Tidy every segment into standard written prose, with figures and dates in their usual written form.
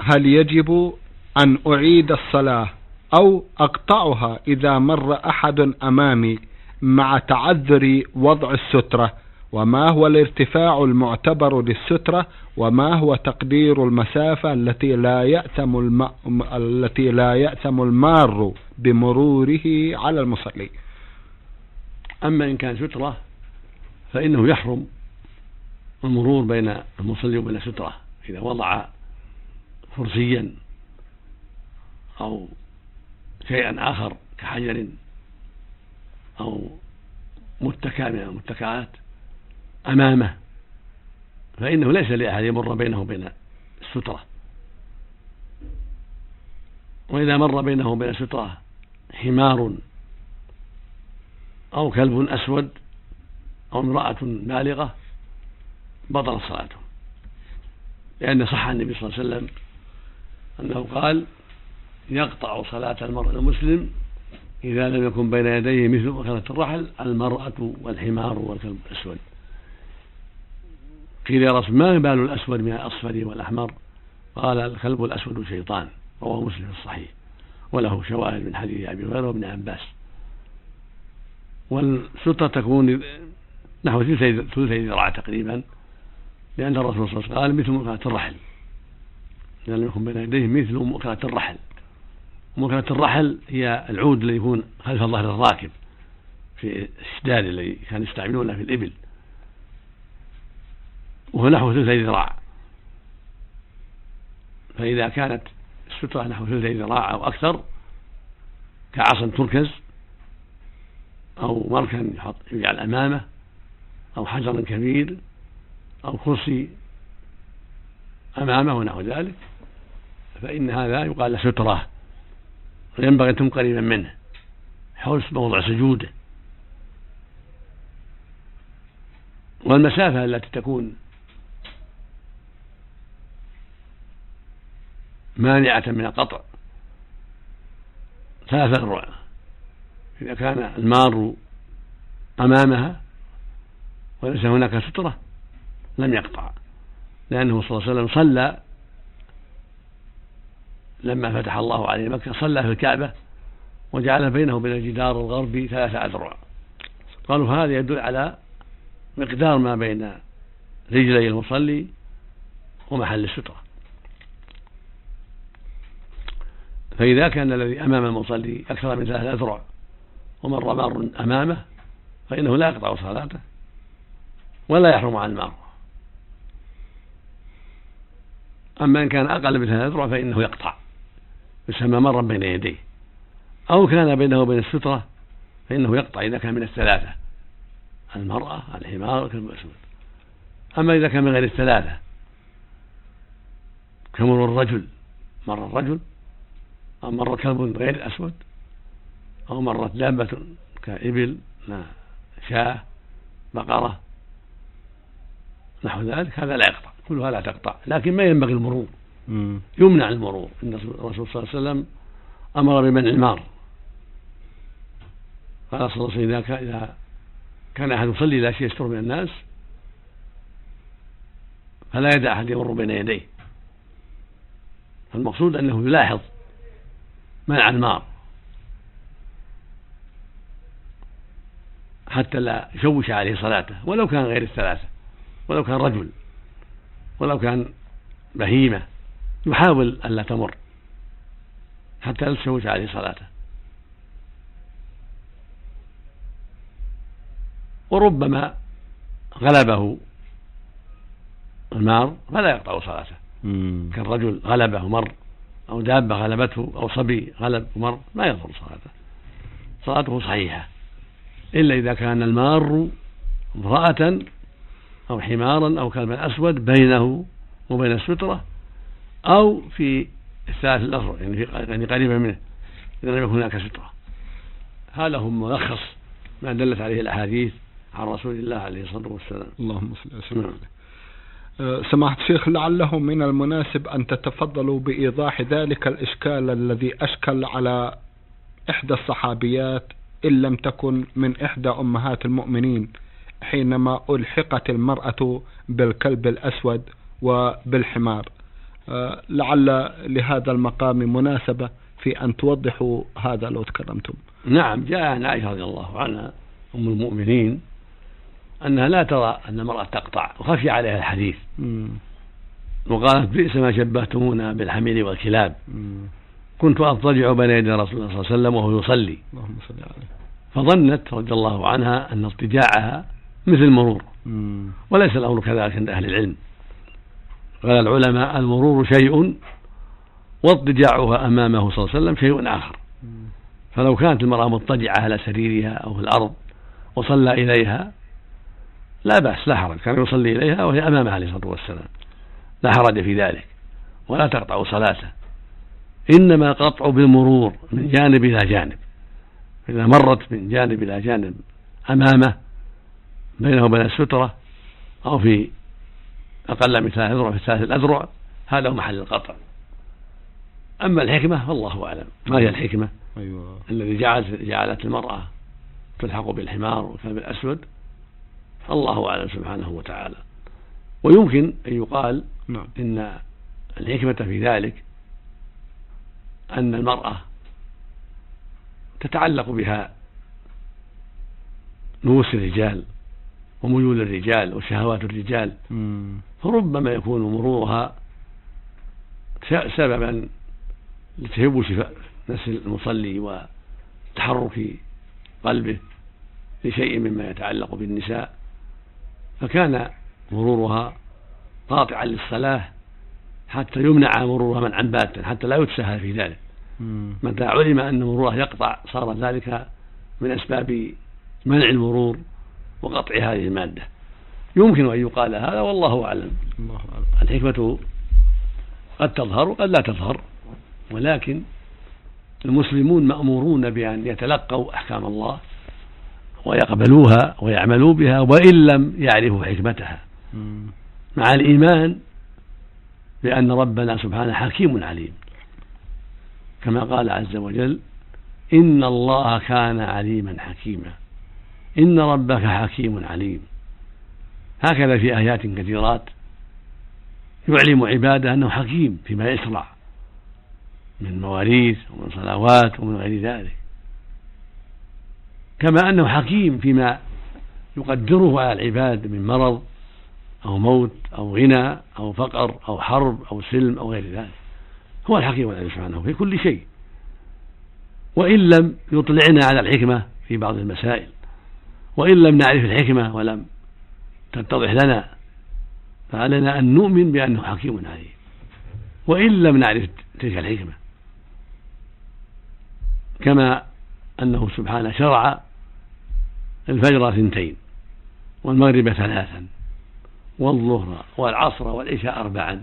هل يجب أن أعيد الصلاة أو أقطعها إذا مر أحد أمامي مع تعذر وضع السترة؟ وما هو الارتفاع المعتبر للسترة؟ وما هو تقدير المسافة التي لا يأثم المار بمروره على المصلي؟ أما إن كان سترة فإنه يحرم المرور بين المصلي وبين السترة إذا وضع كرسيا أو شيئا آخر كحجر أو متكأ من المتكئات أمامه، فإنه ليس لأحد يمر بينه وبين السترة. وإذا مر بينه وبين السترة حمار أو كلب أسود أو امرأة بالغة بطلت صلاته، لأن صح عن النبي صلى الله عليه وسلم أنه قال: يقطع صلاة المرء المسلم إذا لم يكن بين يديه مثل مؤخرة الرحل المرأة والحمار والكلب الأسود. قيل: يا رسول ما بال الأسود من الأصفر والأحمر؟ قال: الكلب الأسود شيطان. رواه مسلم في الصحيح، وله شواهد من حديث أبي هريرة وابن عباس. والسترة تكون نحو ثلثي ذراع تقريبا، لأن الرسول صلى الله عليه وسلم قال: مثل مؤخرة الرحل إذا لم يكن بين يديه مثل مؤخرة الرحل. مؤخرة الرحل هي العود الذي يكون خلف ظهر الراكب في السدال الذي كانوا يستعملونه في الإبل، وهو نحو ثلثي ذراع. فإذا كانت السترة نحو ثلثي ذراع أو أكثر كعصا تركز أو مركن يجعل أمامه أو حجر كبير أو كرسي أمامه ونحو ذلك، فإن هذا يقال له سترة، وينبغي أن تكون قريبا منه حول موضع سجوده. والمسافة التي تكون مانعة من القطع 3 أذرع. إذا كان المار أمامها وليس هناك سترة لم يقطع، لأنه صلى الله عليه وسلم صلى لما فتح الله عليه مكة، صلى في الكعبة وجعل بينه وبين الجدار الغربي 3 أذرع. قالوا هذا يدل على مقدار ما بين رجلي المصلي ومحل السترة. فإذا كان الذي أمام المصلي أكثر من 3 أذرع ومر مار أمامه فإنه لا يقطع صلاته ولا يحرم عن المار. أما إن كان أقل من 3 أذرع فإنه يقطع، يسمى مرا بين يديه. أو كان بينه وبين السترة فإنه يقطع إذا كان من 3: المرأة، الحمار، الكلب الأسود. أما إذا كان من غير 3 كمر الرجل، مر الرجل أو مر كلب غير الأسود أو مرت دابة كإبل، شاة، بقرة، نحو ذلك، هذا لا يقطع، كلها لا تقطع. لكن ما ينبغي المرور، يمنع المرور. إن الرسول صلى الله عليه وسلم أمر بمنع المار، قال صلى الله عليه وسلم: إذا كان أحد يصلي لا شيء يستر من الناس فلا يدع أحد يمر بين يديه. فالمقصود أنه يلاحظ منع المار حتى لا يشوش عليه صلاته، ولو كان غير 3، ولو كان رجل، ولو كان بهيمة، يحاول ألا تمر حتى لا تشوش عليه صلاته. وربما غلبه المار فلا يقطع صلاته، كالرجل غلبه ومر، أو دابة غلبته، أو صبي غلب ومر، ما يضر صلاته، صلاته صحيحة، إلا إذا كان المار امرأة أو حمارا أو كلبا أسود بينه وبين السترة، أو في 3 الأذرع يعني قريبا منه إذا لم يكن هناك سترة. هذا هو ملخص ما دلت عليه الأحاديث عن رسول الله عليه الصلاة والسلام. اللهم صل وسلم. سماحة الشيخ، لعله من المناسب أن تتفضلوا بإيضاح ذلك الإشكال الذي أشكل على إحدى الصحابيات إن لم تكن من إحدى أمهات المؤمنين، حينما ألحقت المرأة بالكلب الأسود وبالحمار، لعل لهذا المقام مناسبة في أن توضحوا هذا لو تكرمتم. نعم، جاء عن عائشة رضي الله عنها أم المؤمنين أنها لا ترى أن المرأة تقطع وخفي عليها الحديث، وقالت بئس ما شبهتمونا بالحمير والكلاب، كنت أضطجع بين يدي رسول الله صلى الله عليه وسلم وهو يصلي، فظنت رضي الله عنها أن اضطجاعها مثل المرور، وليس الأمر كذلك عند أهل العلم. قال العلماء المرور شيء واضطجاعها أمامه صلى الله عليه وسلم شيء آخر. فلو كانت المرأة مضطجعة على سريرها أو في الأرض وصلى إليها لا بأس، لا حرج، كان يصلي إليها وهي أمامه عليه الصلاة والسلام، لا حرج في ذلك، ولا تقطع صلاته، إنما قطع بالمرور من جانب إلى جانب، إذا مرت من جانب إلى جانب أمامه بينه وبين السترة أو في أقل من 3 أذرع في 3 الأذرع، هذا هو محل القطع. أما الحكمة فالله أعلم، ما هي الحكمة الذي جعلت المرأة تلحق بالحمار والكلب الأسود؟ الله أعلم سبحانه وتعالى. ويمكن أن يقال إن الحكمة في ذلك أن المرأة تتعلق بها نفوس الرجال وميول الرجال وشهوات الرجال، فربما يكون مرورها سببا لتهبوش نفس المصلي وتحرك قلبه لشيء مما يتعلق بالنساء، فكان مرورها قاطعا للصلاة حتى يمنع مرورها منعا باتا، حتى لا يتساهل في ذلك. متى علم أن مرورها يقطع صار ذلك من أسباب منع المرور وقطع هذه المادة. يمكن أن يقال هذا والله أعلم. الحكمة قد تظهر وقد لا تظهر، ولكن المسلمون مأمورون بأن يتلقوا أحكام الله ويقبلوها ويعملوا بها وإن لم يعرفوا حكمتها، مع الإيمان بأن ربنا سبحانه حكيم عليم، كما قال عز وجل إن الله كان عليما حكيما، إن ربك حكيم عليم. هكذا في آيات كثيرات يعلم عباده أنه حكيم فيما يشرع من مواريث ومن صلوات ومن غير ذلك، كما أنه حكيم فيما يقدره على العباد من مرض أو موت أو غنى أو فقر أو حرب أو سلم أو غير ذلك. هو الحكيم عليه سبحانه في كل شيء. وإن لم يطلعنا على الحكمة في بعض المسائل، وإن لم نعرف الحكمة ولم تتضح لنا، فعلينا أن نؤمن بأنه حكيم عليم وإن لم نعرف تلك الحكمة، كما أنه سبحانه شرع الفجر 2 والمغرب 3 والظهر والعصر والعشاء 4.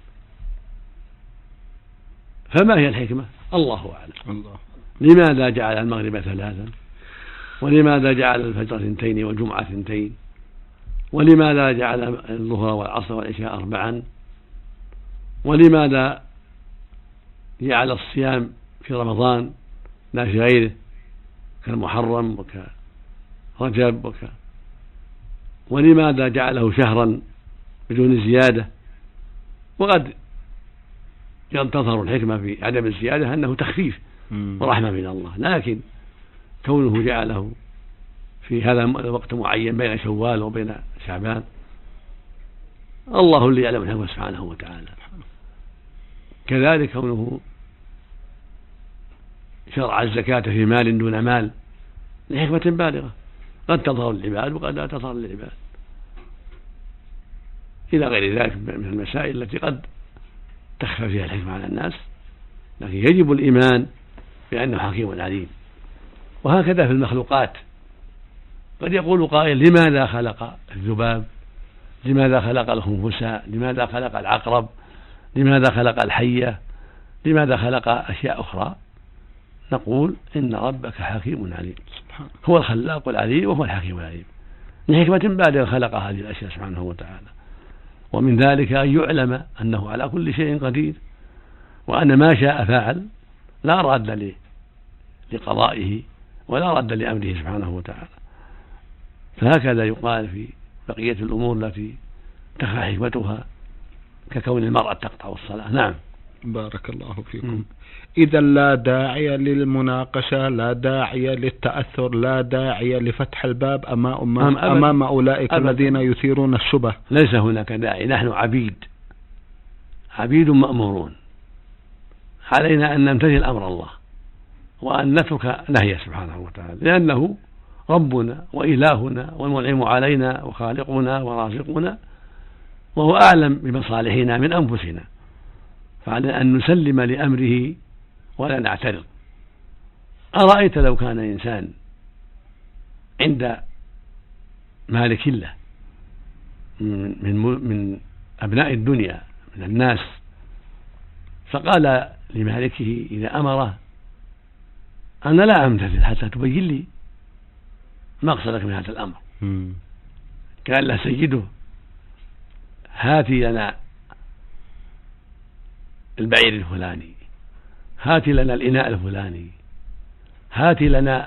فما هي الحكمة؟ الله أعلم. لماذا جعل المغرب 3 ولماذا جعل الفجر 2 والجمعة 2 ولماذا جعل الظهر والعصر والعشاء 4 ولماذا جعل الصيام في رمضان لا في غيره كالمحرم وكرجب ولماذا جعله شهرا بدون زيادة؟ وقد ينتظر الحكمة في عدم الزيادة أنه تخفيف ورحمة من الله، لكن كونه جعله في هذا الوقت معين بين شوال وبين شعبان، الله اللي يعلم الحكمة سبحانه وتعالى. كذلك كونه شرع الزكاة في مال دون مال لحكمة بالغة قد تظهر للعباد وقد لا تظهر للعباد، إلى غير ذلك من المسائل التي قد تخفى فيها الحكمة على الناس، لكن يجب الإيمان بأنه حكيم عليم. وهكذا في المخلوقات، قد يقول قائل لماذا خلق الذباب، لماذا خلق الخنفساء، لماذا خلق العقرب، لماذا خلق الحية، لماذا خلق أشياء أخرى؟ نقول إن ربك حكيم عليم، هو الخلاق العليم وهو الحكيم العليم، لحكمة بالغة خلق هذه الأشياء سبحانه وتعالى. ومن ذلك أن يعلم أنه على كل شيء قدير، وأن ما شاء فعل، لا راد لقضائه ولا رد لأمره سبحانه وتعالى. فهكذا يقال في بقية الأمور التي تخفى حكمتها ككون المرأة تقطع الصلاة. نعم. بارك الله فيكم. إذا لا داعي للمناقشة، لا داعي للتأثر، لا داعي لفتح الباب أمام أولئك الذين يثيرون الشبه. ليس هناك داعي، نحن عبيد مأمورون، علينا أن نمتثل أمر الله وأن نترك نهيه سبحانه وتعالى، لأنه ربنا وإلهنا والمنعم علينا وخالقنا ورازقنا، وهو أعلم بمصالحنا من أنفسنا، فعلى أن نسلم لأمره ولا نعترض. أرأيت لو كان إنسان عند مالك له من أبناء الدنيا من الناس، فقال لمالكه إذا أمره: أنا لا أمتثل حتى تبين لي مقصدك من هذا الأمر. قال له سيده: هاتي لنا البعير الفلاني، هاتي لنا الإناء الفلاني، هاتي لنا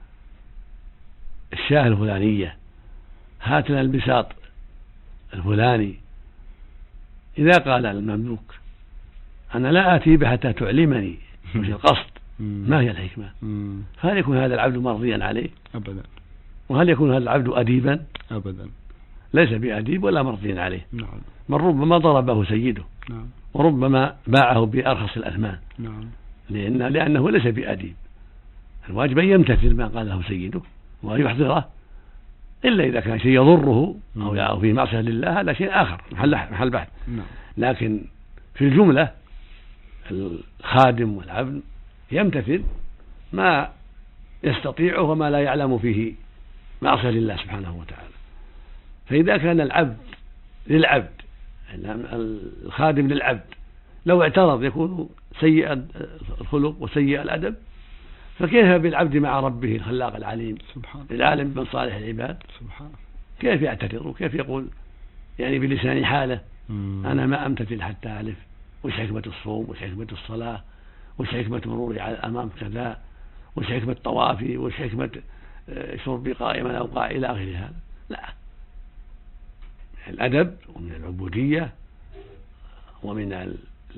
الشاة الفلانية، هات لنا البساط الفلاني. إذا قال المملوك: أنا لا آتي به حتى تعلمني وش القصد، ما هي الحكمة؟ هل يكون هذا العبد مرضيا عليه؟ أبدا. وهل يكون هذا العبد أديبا؟ أبدا. ليس بأديب ولا مرضيا عليه. نعم. من ربما ضربه سيده. نعم. وربما باعه بأرخص الأثمان. نعم. لأنه ليس بأديب. الواجب أن يمتثل ما قاله سيده ويحضره، إلا إذا كان شيء يضره أو فيه معصية لله، هذا شيء آخر محل بحث. نعم. لكن في الجملة الخادم والعبد يمتثل ما يستطيعه وما لا يعلم فيه معصية لله سبحانه وتعالى. فإذا كان العبد للعبد، الخادم للعبد، لو اعترض يكون سيء الخلق وسيء الأدب، فكيف بالعبد مع ربه الخلاق العليم العالم بمصالح العباد؟ سبحانه. كيف يعترض وكيف يقول يعني بلسان حاله: أنا ما أمتثل حتى أعرف وش حكمة الصوم، وش حكمة الصلاة، وش حكمة مروري على أمام كذا، وش حكمة طوافي، وش حكمة شربي قائما أو قائما إلى آخر هذا. لا، الأدب ومن العبودية ومن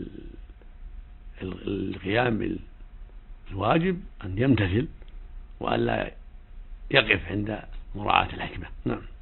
القيام بالواجب أن يمتثل وأن لا يقف عند مراعاة الحكمة. نعم.